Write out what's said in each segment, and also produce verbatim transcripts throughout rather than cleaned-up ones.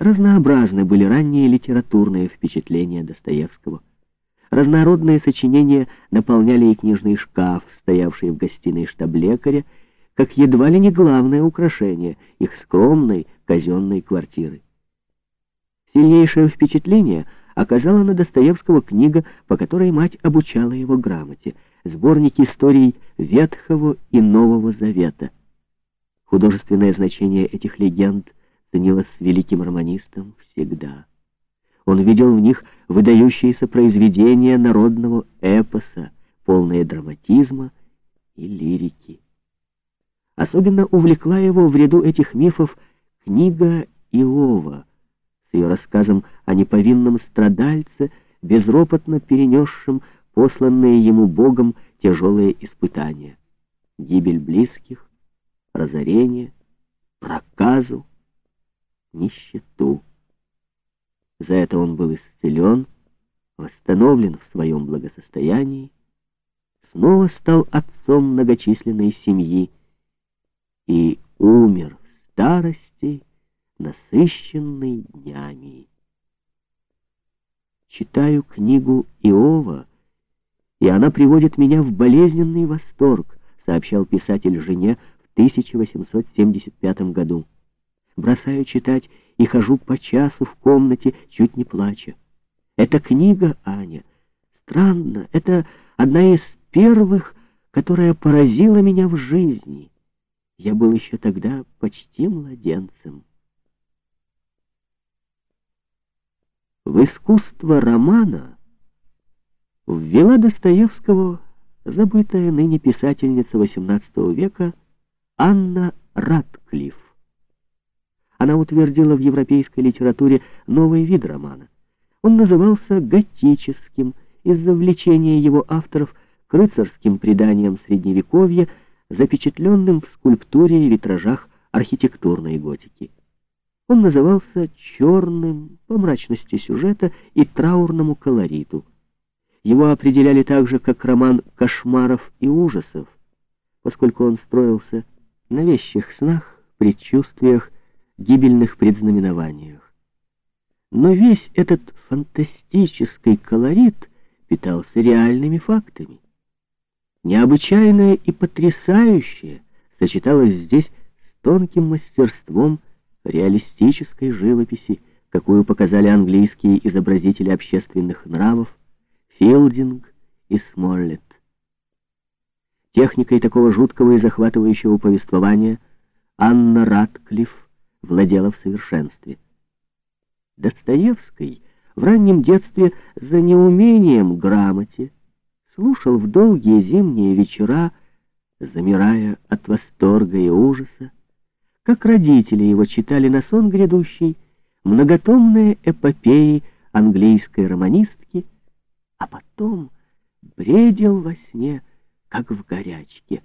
Разнообразны были ранние литературные впечатления Достоевского. Разнородные сочинения наполняли и книжный шкаф, стоявший в гостиной штаб-лекаря, как едва ли не главное украшение их скромной казенной квартиры. Сильнейшее впечатление оказала на Достоевского книга, по которой мать обучала его грамоте, сборник историй Ветхого и Нового Завета. Художественное значение этих легенд ценилось великим романистом всегда. Он видел в них выдающиеся произведения народного эпоса, полные драматизма и лирики. Особенно увлекла его в ряду этих мифов книга Иова с ее рассказом о неповинном страдальце, безропотно перенесшем посланные ему Богом тяжелые испытания: гибель близких, разорение, проказу, нищету. За это он был исцелен, восстановлен в своем благосостоянии, снова стал отцом многочисленной семьи и умер в старости, насыщенный днями. Читаю книгу Иова, и она приводит меня в болезненный восторг, сообщал писатель жене в тысяча восемьсот семьдесят пятом году. Бросаю читать и хожу по часу в комнате, чуть не плача. Эта книга, Аня, странно, это одна из первых, которая поразила меня в жизни. Я был еще тогда почти младенцем. В искусство романа ввела Достоевского забытая ныне писательница восемнадцатого века Анна Ратклифф. Она утвердила в европейской литературе новый вид романа. Он назывался готическим из-за влечения его авторов к рыцарским преданиям Средневековья, запечатленным в скульптуре и витражах архитектурной готики. Он назывался черным по мрачности сюжета и траурному колориту. Его определяли также как роман кошмаров и ужасов, поскольку он строился на вещих снах, предчувствиях, гибельных предзнаменованиях. Но весь этот фантастический колорит питался реальными фактами. Необычайное и потрясающее сочеталось здесь с тонким мастерством реалистической живописи, какую показали английские изобразители общественных нравов Филдинг и Смоллетт. Техникой такого жуткого и захватывающего повествования Анна Ратклифф владела в совершенстве. Достоевский в раннем детстве за неумением грамоте слушал в долгие зимние вечера, замирая от восторга и ужаса, как родители его читали на сон грядущий многотомные эпопеи английской романистки, а потом бредил во сне, как в горячке.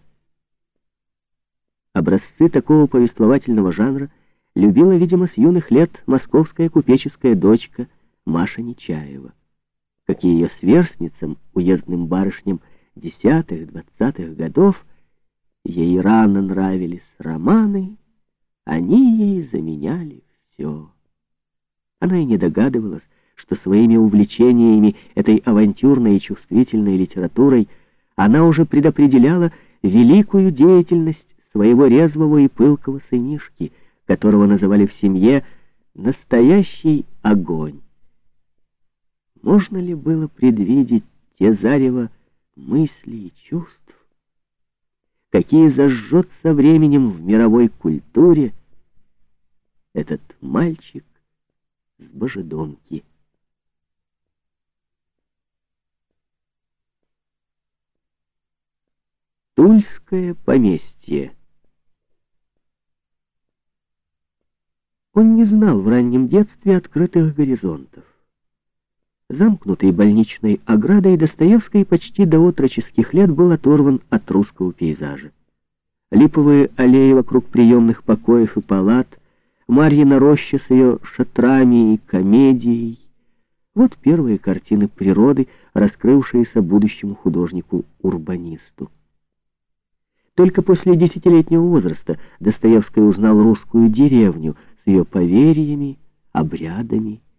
Образцы такого повествовательного жанра любила, видимо, с юных лет московская купеческая дочка Маша Нечаева. Как и ее сверстницам, уездным барышням десятых-двадцатых годов, ей рано нравились романы, они ей заменяли все. Она и не догадывалась, что своими увлечениями этой авантюрной и чувствительной литературой она уже предопределяла великую деятельность своего резвого и пылкого сынишки, которого называли в семье «настоящий огонь». Можно ли было предвидеть те зарево мыслей и чувств, какие зажжет со временем в мировой культуре этот мальчик с Божедомки? Тульское поместье. Он не знал в раннем детстве открытых горизонтов. Замкнутый больничной оградой, Достоевский почти до отроческих лет был оторван от русского пейзажа. Липовые аллеи вокруг приемных покоев и палат, Марьина роща с ее шатрами и комедией — вот первые картины природы, раскрывшиеся будущему художнику-урбанисту. Только после десятилетнего возраста Достоевский узнал русскую деревню с ее поверьями, обрядами,